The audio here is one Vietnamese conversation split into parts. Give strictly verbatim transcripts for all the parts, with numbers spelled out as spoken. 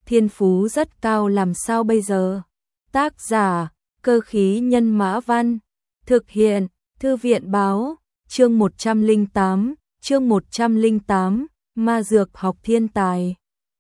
thiên phú rất cao làm sao bây giờ? Tác giả, Cơ khí nhân mã văn, thực hiện, Thư viện báo, chương một trăm lẻ tám, chương một trăm lẻ tám, ma dược học thiên tài.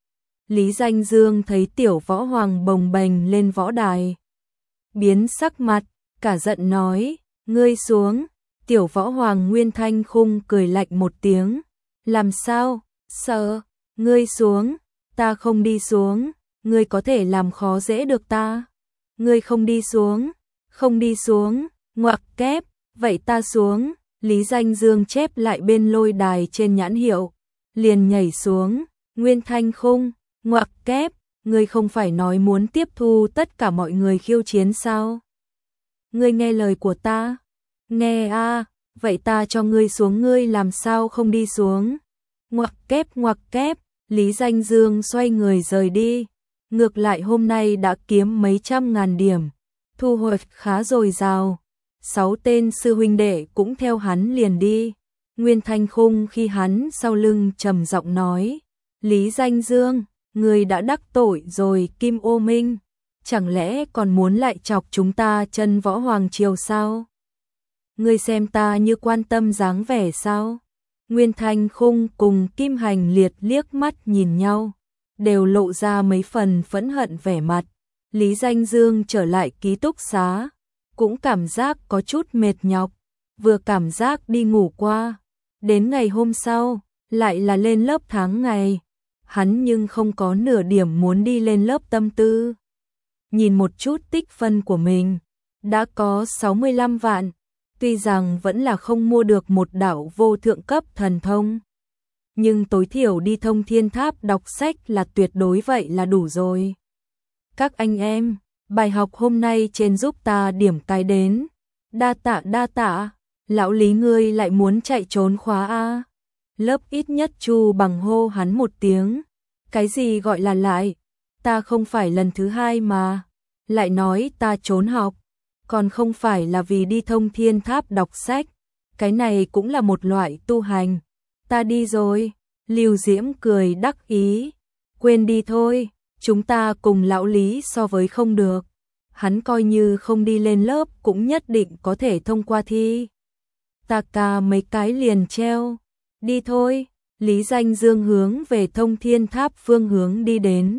Lý Danh Dương thấy Tiểu Võ Hoàng bồng bềnh lên võ đài, biến sắc mặt, cả giận nói, ngươi xuống. Tiểu Võ Hoàng Nguyên Thanh Khung cười lạnh một tiếng, làm sao, sợ, ngươi xuống, ta không đi xuống, ngươi có thể làm khó dễ được ta. Ngươi không đi xuống, không đi xuống, ngoặc kép, vậy ta xuống. Lý Danh Dương chép lại bên lôi đài trên nhãn hiệu, liền nhảy xuống. Nguyên Thanh Khung, ngoặc kép, ngươi không phải nói muốn tiếp thu tất cả mọi người khiêu chiến sao? Ngươi nghe lời của ta? Nghe a, à, vậy ta cho ngươi xuống, ngươi làm sao không đi xuống? Ngoặc kép ngoặc kép, Lý Danh Dương xoay người rời đi. Ngược lại hôm nay đã kiếm mấy trăm ngàn điểm, thu hoạch khá dồi dào. Sáu tên sư huynh đệ cũng theo hắn liền đi. Nguyên Thanh Khung khi hắn sau lưng trầm giọng nói, Lý Danh Dương, ngươi đã đắc tội rồi Kim Ô Minh, chẳng lẽ còn muốn lại chọc chúng ta chân võ hoàng triều sao? Ngươi xem ta như quan tâm dáng vẻ sao? Nguyên Thanh Khung cùng Kim Hành Liệt liếc mắt nhìn nhau, đều lộ ra mấy phần phẫn hận vẻ mặt. Lý Danh Dương trở lại ký túc xá, cũng cảm giác có chút mệt nhọc, vừa cảm giác đi ngủ qua. Đến ngày hôm sau, lại là lên lớp tháng ngày, hắn nhưng không có nửa điểm muốn đi lên lớp tâm tư. Nhìn một chút tích phân của mình, đã có sáu mươi lăm vạn, tuy rằng vẫn là không mua được một đạo vô thượng cấp thần thông, nhưng tối thiểu đi Thông Thiên Tháp đọc sách là tuyệt đối vậy là đủ rồi. Các anh em, bài học hôm nay trên giúp ta điểm cái đến. Đa tạ đa tạ, lão Lý ngươi lại muốn chạy trốn khóa a? Lớp ít nhất Chu Bằng hô hắn một tiếng. Cái gì gọi là lại? Ta không phải lần thứ hai mà. Lại nói ta trốn học, còn không phải là vì đi Thông Thiên Tháp đọc sách. Cái này cũng là một loại tu hành. Ta đi rồi. Lưu Diễm cười đắc ý. Quên đi thôi, chúng ta cùng lão Lý so với không được. Hắn coi như không đi lên lớp cũng nhất định có thể thông qua thi. Ta ca mấy cái liền treo. Đi thôi. Lý Danh Dương hướng về Thông Thiên Tháp phương hướng đi đến.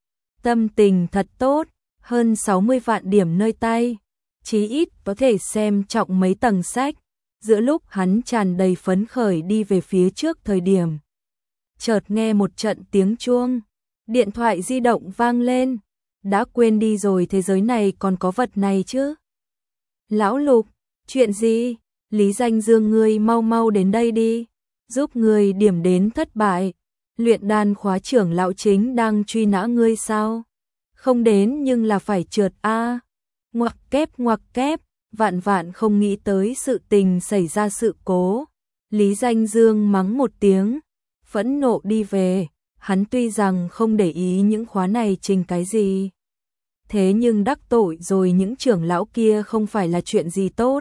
Tâm tình thật tốt, hơn sáu mươi vạn điểm nơi tay, chí ít có thể xem trọng mấy tầng sách. Giữa lúc hắn tràn đầy phấn khởi đi về phía trước thời điểm, chợt nghe một trận tiếng chuông, điện thoại di động vang lên. Đã quên đi rồi thế giới này còn có vật này chứ. Lão Lục, chuyện gì? Lý Danh Dương ngươi mau mau đến đây đi, giúp ngươi điểm đến thất bại. Luyện đan khóa trưởng lão chính đang truy nã ngươi sao? Không đến nhưng là phải trượt a. À. Ngoặc kép ngoặc kép, vạn vạn không nghĩ tới sự tình xảy ra sự cố. Lý Danh Dương mắng một tiếng, phẫn nộ đi về. Hắn tuy rằng không để ý những khóa này trình cái gì, thế nhưng đắc tội rồi những trưởng lão kia không phải là chuyện gì tốt.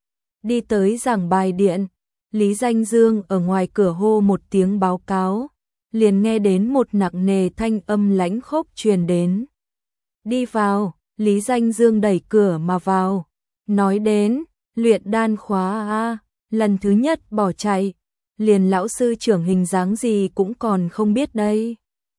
Đi tới giảng bài điện, Lý Danh Dương ở ngoài cửa hô một tiếng báo cáo, liền nghe đến một nặng nề thanh âm lãnh khốc truyền đến. Đi vào. Lý Danh Dương đẩy cửa mà vào, nói đến, luyện đan khóa a, lần thứ nhất bỏ chạy, liền lão sư trưởng hình dáng gì cũng còn không biết đây.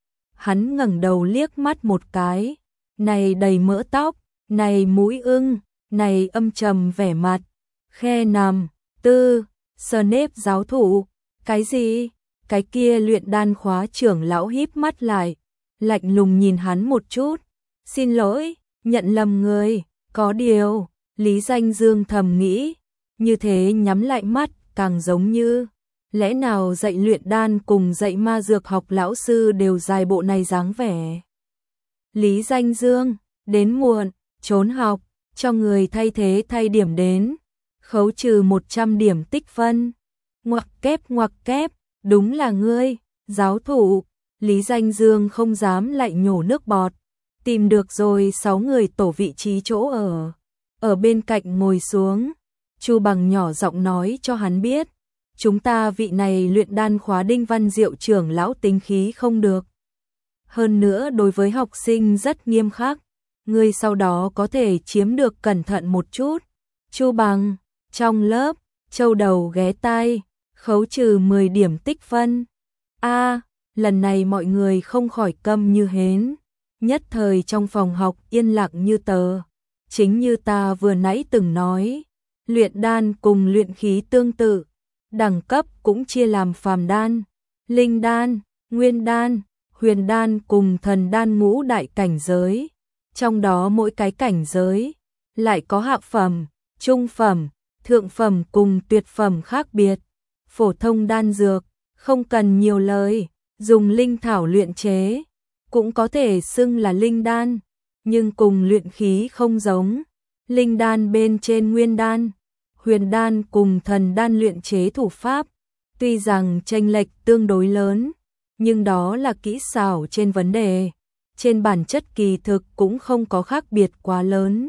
Hắn ngẩng đầu liếc mắt một cái, này đầy mỡ tóc, này mũi ưng, này âm trầm vẻ mặt, khe nằm, tư, sờ nếp giáo thụ, cái gì? Cái kia luyện đan khóa trưởng lão híp mắt lại, lạnh lùng nhìn hắn một chút, xin lỗi. Nhận lầm người, có điều, Lý Danh Dương thầm nghĩ, như thế nhắm lại mắt càng giống như, lẽ nào dạy luyện đan cùng dạy ma dược học lão sư đều dài bộ này dáng vẻ. Lý Danh Dương, đến muộn, trốn học, cho người thay thế thay điểm đến, khấu trừ một trăm điểm tích phân. Ngoặc kép ngoặc kép, đúng là ngươi, giáo thụ. Lý Danh Dương không dám lại nhổ nước bọt. Tìm được rồi, sáu người tổ vị trí chỗ ở. Ở bên cạnh ngồi xuống, Chu Bằng nhỏ giọng nói cho hắn biết, chúng ta vị này luyện đan khóa Đinh Văn Diệu trưởng lão tính khí không được. hơn nữa đối với học sinh rất nghiêm khắc, ngươi sau đó có thể chiếm được cẩn thận một chút. Chu Bằng, trong lớp, châu đầu ghé tai, khấu trừ mười điểm tích phân. A, lần này mọi người không khỏi câm như hến, nhất thời trong phòng học yên lặng như tờ. Chính như ta vừa nãy từng nói, luyện đan cùng luyện khí tương tự, đẳng cấp cũng chia làm phàm đan, linh đan, nguyên đan, huyền đan cùng thần đan ngũ đại cảnh giới. Trong đó mỗi cái cảnh giới lại có hạ phẩm, trung phẩm, thượng phẩm cùng tuyệt phẩm khác biệt. Phổ thông đan dược, không cần nhiều lời, dùng linh thảo luyện chế, cũng có thể xưng là linh đan, nhưng cùng luyện khí không giống. Linh đan bên trên nguyên đan, huyền đan cùng thần đan luyện chế thủ pháp, tuy rằng chênh lệch tương đối lớn, nhưng đó là kỹ xảo trên vấn đề. Trên bản chất kỳ thực cũng không có khác biệt quá lớn.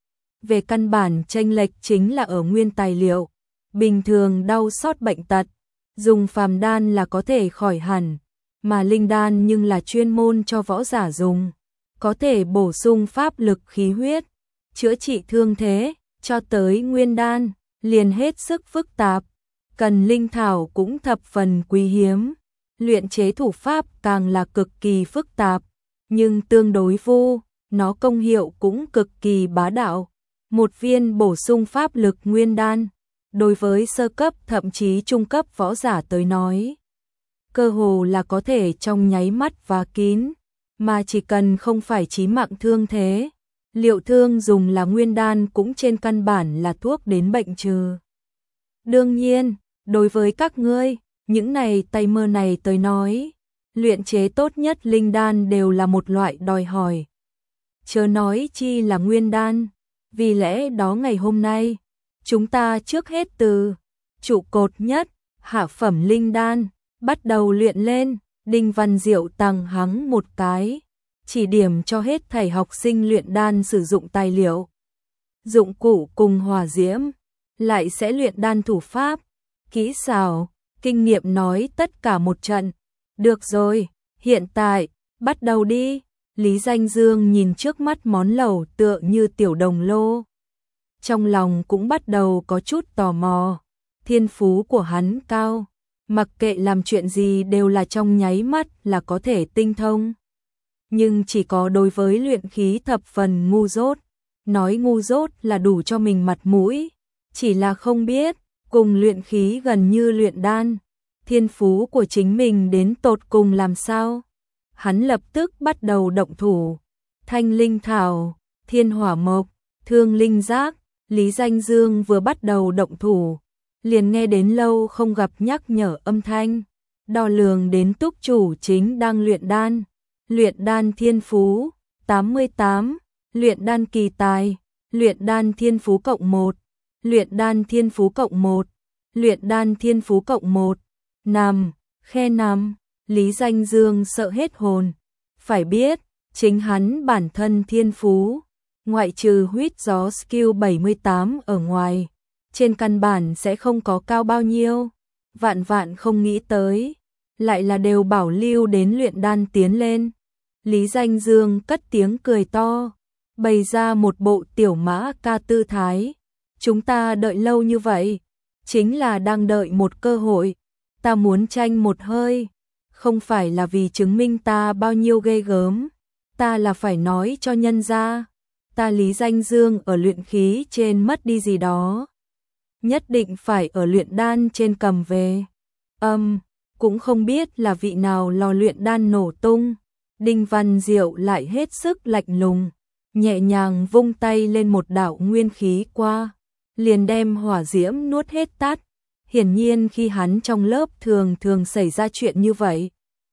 Về căn bản chênh lệch chính là ở nguyên tài liệu. Bình thường đau xót bệnh tật, dùng phàm đan là có thể khỏi hẳn, mà linh đan nhưng là chuyên môn cho võ giả dùng, có thể bổ sung pháp lực khí huyết, chữa trị thương thế, cho tới nguyên đan, liền hết sức phức tạp, cần linh thảo cũng thập phần quý hiếm, luyện chế thủ pháp càng là cực kỳ phức tạp, nhưng tương đối vô, nó công hiệu cũng cực kỳ bá đạo. Một viên bổ sung pháp lực nguyên đan, đối với sơ cấp thậm chí trung cấp võ giả tới nói, cơ hồ là có thể trong nháy mắt và kín, mà chỉ cần không phải chí mạng thương thế, liệu thương dùng là nguyên đan cũng trên căn bản là thuốc đến bệnh trừ. Đương nhiên, đối với các ngươi, những này tay mơ này tới nói, luyện chế tốt nhất linh đan đều là một loại đòi hỏi. Chớ nói chi là nguyên đan, vì lẽ đó ngày hôm nay, chúng ta trước hết từ trụ cột nhất, hạ phẩm linh đan, bắt đầu luyện lên. Đinh Văn Diệu tằng hắng một cái, chỉ điểm cho hết thảy học sinh luyện đan sử dụng tài liệu, dụng cụ cùng hỏa diễm, lại sẽ luyện đan thủ pháp, kỹ xảo, kinh nghiệm nói tất cả một trận. Được rồi, hiện tại, bắt đầu đi. Lý Danh Dương nhìn trước mắt món lẩu tựa như tiểu đồng lô, trong lòng cũng bắt đầu có chút tò mò. Thiên phú của hắn cao, mặc kệ làm chuyện gì đều là trong nháy mắt là có thể tinh thông. Nhưng chỉ có đối với luyện khí thập phần ngu dốt, nói ngu dốt là đủ cho mình mặt mũi, chỉ là không biết, cùng luyện khí gần như luyện đan, thiên phú của chính mình đến tột cùng làm sao. Hắn lập tức bắt đầu động thủ, thanh linh thảo, thiên hỏa mộc, thương linh giác. Lý Danh Dương vừa bắt đầu động thủ, liền nghe đến lâu không gặp nhắc nhở âm thanh, đo lường đến túc chủ chính đang luyện đan. Luyện đan thiên phú, tám mươi tám, luyện đan kỳ tài, luyện đan thiên phú cộng một, luyện đan thiên phú cộng một, luyện đan thiên phú cộng một, nằm, khe nằm. Lý Danh Dương sợ hết hồn, phải biết, chính hắn bản thân thiên phú, ngoại trừ huyết gió skill bảy mươi tám ở ngoài, trên căn bản sẽ không có cao bao nhiêu, vạn vạn không nghĩ tới, lại là đều bảo lưu đến luyện đan tiến lên. Lý Danh Dương cất tiếng cười to, bày ra một bộ tiểu mã ca tư thái, chúng ta đợi lâu như vậy, chính là đang đợi một cơ hội, ta muốn tranh một hơi. Không phải là vì chứng minh ta bao nhiêu ghê gớm, ta là phải nói cho nhân ra, ta Lý Danh Dương ở luyện khí trên mất đi gì đó, nhất định phải ở luyện đan trên cầm về. Âm, um, cũng không biết là vị nào lò luyện đan nổ tung, Đinh Văn Diệu lại hết sức lạnh lùng, nhẹ nhàng vung tay lên một đạo nguyên khí qua, liền đem hỏa diễm nuốt hết tắt. Hiển nhiên khi hắn trong lớp thường thường xảy ra chuyện như vậy,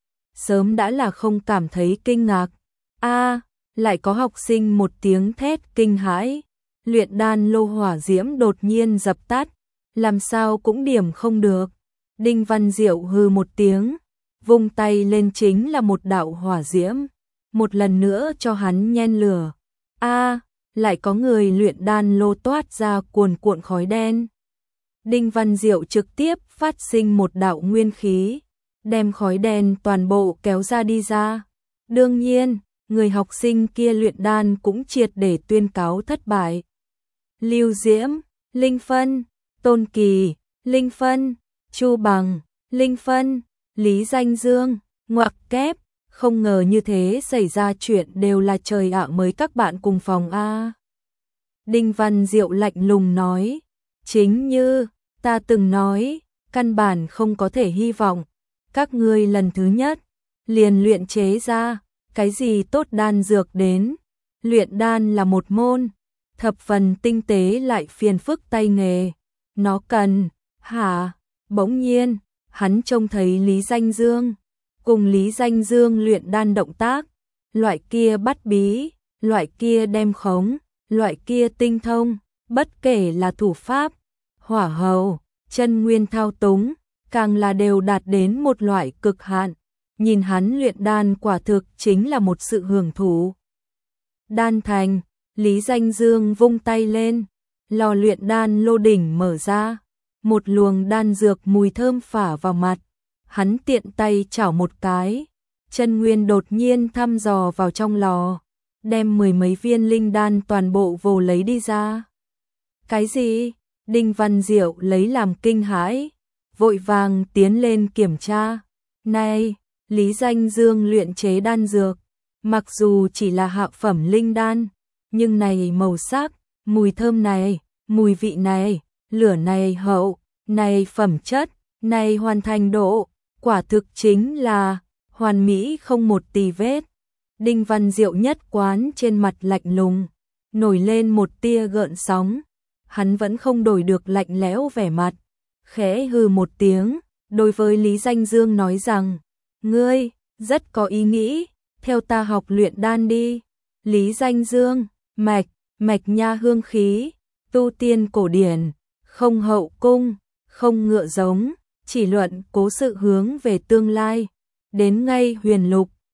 sớm đã là không cảm thấy kinh ngạc. A, à, lại có học sinh một tiếng thét kinh hãi, luyện đan lô hỏa diễm đột nhiên dập tắt, làm sao cũng điểm không được. Đinh Văn Diệu hừ một tiếng, vung tay lên chính là một đạo hỏa diễm, một lần nữa cho hắn nhen lửa. A, à, lại có người luyện đan lô toát ra cuồn cuộn khói đen. Đinh Văn Diệu trực tiếp phát sinh một đạo nguyên khí, đem khói đen toàn bộ kéo ra đi ra. Đương nhiên, người học sinh kia luyện đan cũng triệt để tuyên cáo thất bại. Lưu Diễm, Linh Phân, Tôn Kỳ, Linh Phân, Chu Bằng, Linh Phân, Lý Danh Dương, ngoặc kép, không ngờ như thế xảy ra chuyện đều là trời ạ mới các bạn cùng phòng a. Đinh Văn Diệu lạnh lùng nói, chính như ta từng nói, căn bản không có thể hy vọng, các ngươi lần thứ nhất liền luyện chế ra cái gì tốt đan dược đến. Luyện đan là một môn thập phần tinh tế lại phiền phức tay nghề, nó cần, hả? Bỗng nhiên, hắn trông thấy Lý Danh Dương, cùng Lý Danh Dương luyện đan động tác, loại kia bắt bí, loại kia đem khống, loại kia tinh thông, bất kể là thủ pháp, hỏa hầu, chân nguyên thao túng, càng là đều đạt đến một loại cực hạn. Nhìn hắn luyện đan quả thực chính là một sự hưởng thụ. Đan thành, Lý Danh Dương vung tay lên, lò luyện đan lô đỉnh mở ra, một luồng đan dược mùi thơm phả vào mặt, hắn tiện tay chảo một cái, chân nguyên đột nhiên thăm dò vào trong lò, đem mười mấy viên linh đan toàn bộ vồ lấy đi ra. Cái gì? Đinh Văn Diệu lấy làm kinh hãi, vội vàng tiến lên kiểm tra. Này, Lý Danh Dương luyện chế đan dược, mặc dù chỉ là hạ phẩm linh đan, nhưng này màu sắc, mùi thơm này, mùi vị này, lửa này hậu, này phẩm chất, này hoàn thành độ, quả thực chính là hoàn mỹ không một tì vết. Đinh Văn Diệu nhất quán trên mặt lạnh lùng, nổi lên một tia gợn sóng, hắn vẫn không đổi được lạnh lẽo vẻ mặt, khẽ hừ một tiếng, đối với Lý Danh Dương nói rằng, ngươi, rất có ý nghĩ, theo ta học luyện đan đi. Lý Danh Dương, mạch, mạch nha hương khí, tu tiên cổ điển, không hậu cung, không ngựa giống, chỉ luận cố sự hướng về tương lai, đến ngay huyền lục,